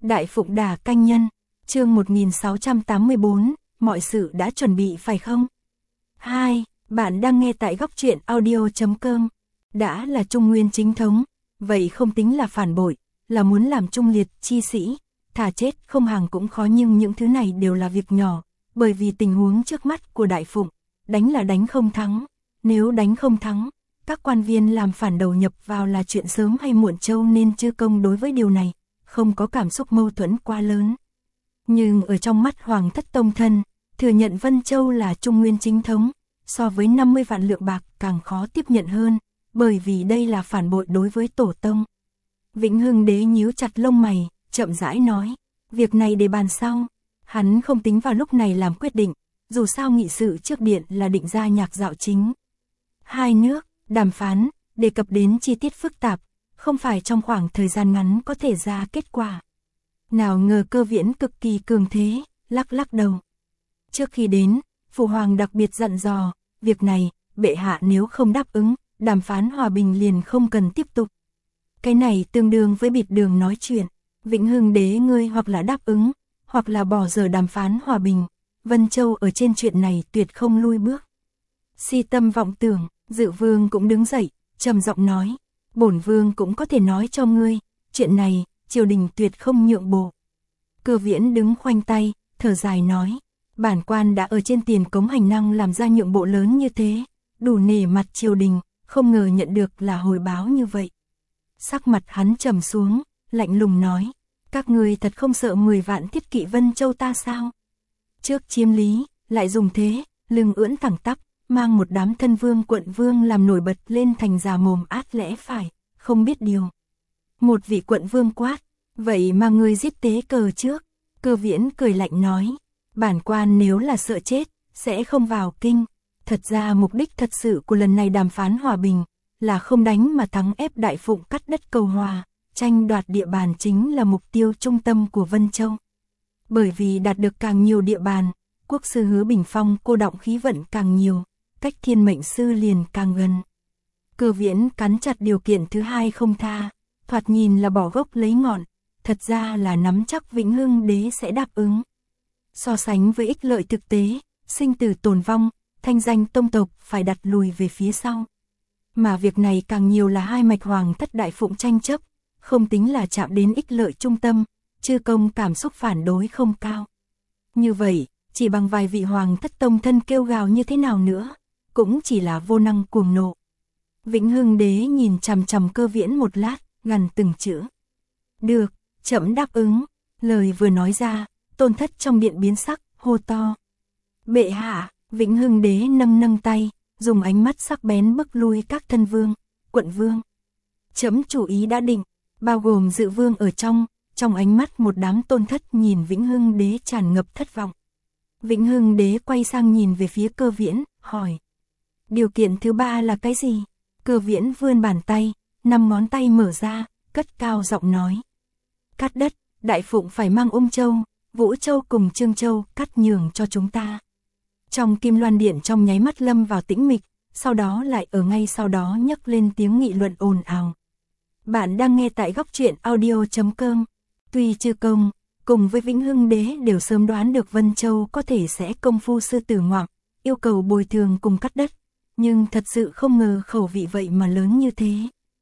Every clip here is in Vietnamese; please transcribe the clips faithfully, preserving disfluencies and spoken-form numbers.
Đại Phụng Đả Canh Nhân, chương một nghìn sáu trăm tám mươi bốn, mọi sự đã chuẩn bị phải không? hai. Bạn đang nghe tại góc truyện audio chấm com. Đã là Trung Nguyên chính thống, vậy không tính là phản bội, là muốn làm trung liệt chi sĩ, thà chết không hàng cũng khó, nhưng những thứ này đều là việc nhỏ, bởi vì tình huống trước mắt của Đại Phụng, đánh là đánh không thắng, nếu đánh không thắng, các quan viên làm phản đầu nhập vào là chuyện sớm hay muộn châu, nên Chư Công đối với điều này không có cảm xúc mâu thuẫn quá lớn. Nhưng ở trong mắt Hoàng thất tông thân, thừa nhận Vân Châu là Trung Nguyên chính thống, so với năm mươi vạn lượng bạc càng khó tiếp nhận hơn, bởi vì đây là phản bội đối với tổ tông. Vĩnh Hưng Đế nhíu chặt lông mày, chậm rãi nói, việc này để bàn sau. Hắn không tính vào lúc này làm quyết định, dù sao nghị sự trước điện là định ra nhạc dạo chính. Hai nước, đàm phán, đề cập đến chi tiết phức tạp, không phải trong khoảng thời gian ngắn có thể ra kết quả. Nào ngờ Cơ Viễn cực kỳ cường thế, lắc lắc đầu. Trước khi đến, Phụ Hoàng đặc biệt dặn dò, việc này, bệ hạ nếu không đáp ứng, đàm phán hòa bình liền không cần tiếp tục. Cái này tương đương với bịt đường nói chuyện, Vĩnh Hưng Đế ngươi hoặc là đáp ứng, hoặc là bỏ dở đàm phán hòa bình, Vân Châu ở trên chuyện này tuyệt không lui bước. Si tâm vọng tưởng, Dự Vương cũng đứng dậy, trầm giọng nói, bổn vương cũng có thể nói cho ngươi, chuyện này, triều đình tuyệt không nhượng bộ. Cơ Viễn đứng khoanh tay, thở dài nói, bản quan đã ở trên tiền cống hành năng làm ra nhượng bộ lớn như thế, đủ nể mặt triều đình, không ngờ nhận được là hồi báo như vậy. Sắc mặt hắn trầm xuống, lạnh lùng nói, các ngươi thật không sợ mười vạn thiết kỵ Vân Châu ta sao? Trước chiếm lý, lại dùng thế, lưng ưỡn thẳng tắp, mang một đám thân vương quận vương làm nổi bật lên thành già mồm át lẽ phải, không biết điều. Một vị quận vương quát, vậy mà ngươi giết tế cờ trước. Cơ Viễn cười lạnh nói, bản quan nếu là sợ chết, sẽ không vào kinh. Thật ra mục đích thật sự của lần này đàm phán hòa bình, là không đánh mà thắng, ép Đại Phụng cắt đất cầu hòa, tranh đoạt địa bàn chính là mục tiêu trung tâm của Vân Châu. Bởi vì đạt được càng nhiều địa bàn, quốc sư Hứa Bình Phong cô động khí vận càng nhiều, cách Thiên Mệnh Sư liền càng gần. Cơ Viễn cắn chặt điều kiện thứ hai không tha, thoạt nhìn là bỏ gốc lấy ngọn, thật ra là nắm chắc Vĩnh Hưng Đế sẽ đáp ứng. So sánh với ích lợi thực tế, sinh tử tồn vong, thanh danh tông tộc phải đặt lùi về phía sau. Mà việc này càng nhiều là hai mạch Hoàng thất Đại Phụng tranh chấp, không tính là chạm đến ích lợi trung tâm, Chư Công cảm xúc phản đối không cao. Như vậy, chỉ bằng vài vị Hoàng thất tông thân kêu gào như thế nào nữa, cũng chỉ là vô năng cuồng nộ. Vĩnh Hưng Đế nhìn chằm chằm Cơ Viễn một lát, gằn từng chữ. Được, trẫm đáp ứng. Lời vừa nói ra, Tôn thất trong điện biến sắc, hô to. Bệ hạ. Vĩnh Hưng Đế nâng nâng tay, dùng ánh mắt sắc bén bức lui các thân vương, quận vương. Trẫm chủ ý đã định, bao gồm Dự Vương ở trong, trong ánh mắt một đám Tôn thất nhìn Vĩnh Hưng Đế tràn ngập thất vọng. Vĩnh Hưng Đế quay sang nhìn về phía Cơ Viễn, hỏi. Điều kiện thứ ba là cái gì? Cơ Viễn vươn bàn tay, năm ngón tay mở ra, cất cao giọng nói. Cắt đất, Đại Phụng phải mang Ung Châu, Vũ Châu cùng Trương Châu cắt nhường cho chúng ta. Trong Kim Loan Điện trong nháy mắt lâm vào tĩnh mịch, sau đó lại ở ngay sau đó nhấc lên tiếng nghị luận ồn ào. Bạn đang nghe tại góc truyện audio chấm com. Tuy Chư Công, cùng với Vĩnh Hưng Đế đều sớm đoán được Vân Châu có thể sẽ công phu sư tử ngoạm, yêu cầu bồi thường cùng cắt đất, nhưng thật sự không ngờ khẩu vị vậy mà lớn như thế.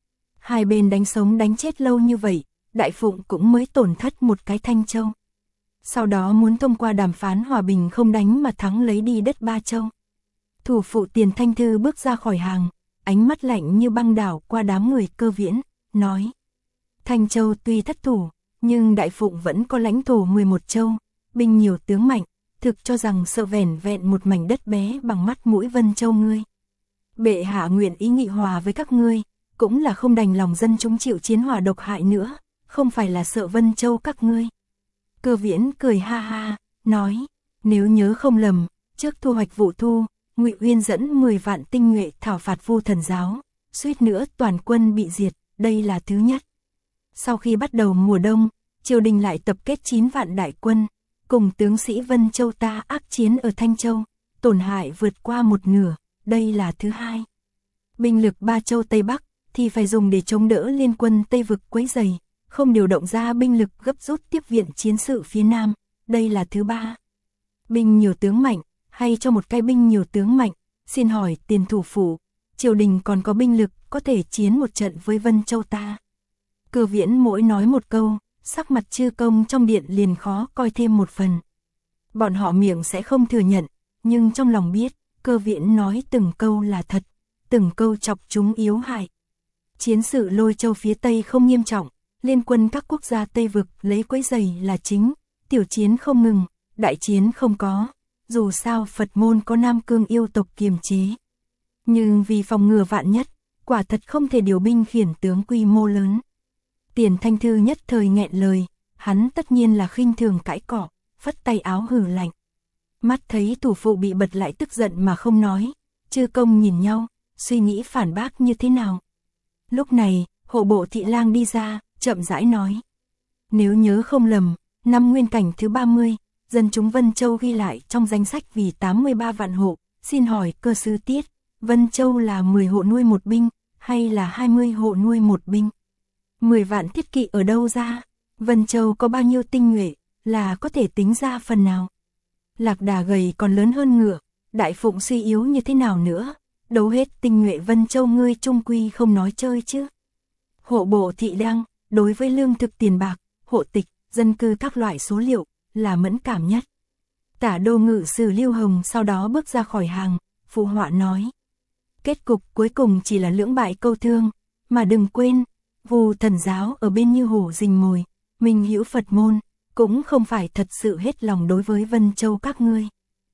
Hai bên đánh sống đánh chết lâu như vậy, Đại Phụng cũng mới tổn thất một cái Thanh Châu. Sau đó muốn thông qua đàm phán hòa bình không đánh mà thắng lấy đi đất Ba Châu. Thủ phụ Tiền Thanh Thư bước ra khỏi hàng, ánh mắt lạnh như băng đảo qua đám người Cơ Viễn, nói. Thanh Châu tuy thất thủ, nhưng Đại Phụng vẫn có lãnh thổ mười một châu, binh nhiều tướng mạnh, thực cho rằng sợ vẻn vẹn một mảnh đất bé bằng mắt mũi Vân Châu ngươi. Bệ hạ nguyện ý nghị hòa với các ngươi, cũng là không đành lòng dân chúng chịu chiến hỏa độc hại nữa, không phải là sợ Vân Châu các ngươi. Cơ Viễn cười ha ha, nói, nếu nhớ không lầm, trước thu hoạch vụ thu, Ngụy Uyên dẫn mười vạn tinh nhuệ thảo phạt Vu Thần giáo, suýt nữa toàn quân bị diệt, đây là thứ nhất. Sau khi bắt đầu mùa đông, triều đình lại tập kết chín vạn đại quân, cùng tướng sĩ Vân Châu ta ác chiến ở Thanh Châu, tổn hại vượt qua một nửa, đây là thứ hai. Binh lực Ba Châu Tây Bắc thì phải dùng để chống đỡ liên quân Tây vực quấy rầy, không điều động ra binh lực gấp rút tiếp viện chiến sự phía Nam, đây là thứ ba. Binh nhiều tướng mạnh, hay cho một cái binh nhiều tướng mạnh, xin hỏi Tiền thủ phủ, triều đình còn có binh lực có thể chiến một trận với Vân Châu ta. Cơ Viễn mỗi nói một câu, sắc mặt chư công trong điện liền khó coi thêm một phần. Bọn họ miệng sẽ không thừa nhận, nhưng trong lòng biết, Cơ Viễn nói từng câu là thật, từng câu chọc chúng yếu hại. Chiến sự Lôi Châu phía Tây không nghiêm trọng, liên quân các quốc gia Tây vực lấy quấy giày là chính, tiểu chiến không ngừng, đại chiến không có, dù sao Phật môn có Nam Cương yêu tộc kiềm chế. Nhưng vì phòng ngừa vạn nhất, quả thật không thể điều binh khiển tướng quy mô lớn. Tiền Thanh Thư nhất thời nghẹn lời, hắn tất nhiên là khinh thường cãi cọ, phất tay áo hừ lạnh. Mắt thấy thủ phụ bị bật lại tức giận mà không nói, chư công nhìn nhau, suy nghĩ phản bác như thế nào. Lúc này, hộ bộ thị lang đi ra, chậm rãi nói. Nếu nhớ không lầm, năm nguyên cảnh thứ ba mươi, dân chúng Vân Châu ghi lại trong danh sách vì tám mươi ba vạn hộ, xin hỏi cơ sư tiết, Vân Châu là mười hộ nuôi một binh, hay là hai mươi hộ nuôi một binh? mười vạn thiết kỵ ở đâu ra? Vân Châu có bao nhiêu tinh nhuệ, là có thể tính ra phần nào? Lạc Đà gầy còn lớn hơn ngựa, Đại Phụng suy yếu như thế nào nữa? Đấu hết tinh nhuệ Vân Châu ngươi trung quy không nói chơi chứ? Hộ bộ thị lang, đối với lương thực tiền bạc, hộ tịch, dân cư các loại số liệu, là mẫn cảm nhất. Tả đô ngự sử Lưu Hồng sau đó bước ra khỏi hàng, phụ họa nói. Kết cục cuối cùng chỉ là lưỡng bại câu thương, mà đừng quên, Vu thần giáo ở bên như hổ rình mồi, Minh Hữu Phật môn, cũng không phải thật sự hết lòng đối với Vân Châu các ngươi.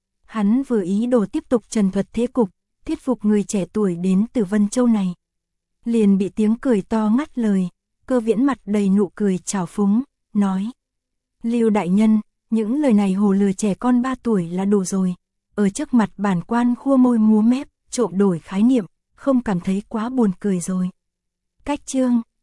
Hắn vừa ý đồ tiếp tục trần thuật thế cục, thuyết phục người trẻ tuổi đến từ Vân Châu này. Liền bị tiếng cười to ngắt lời, Cơ Viễn mặt đầy nụ cười trào phúng, nói. Lưu đại nhân, những lời này hồ lừa trẻ con ba tuổi là đủ rồi, ở trước mặt bản quan khua môi múa mép, trộm đổi khái niệm, không cảm thấy quá buồn cười rồi. Cách chương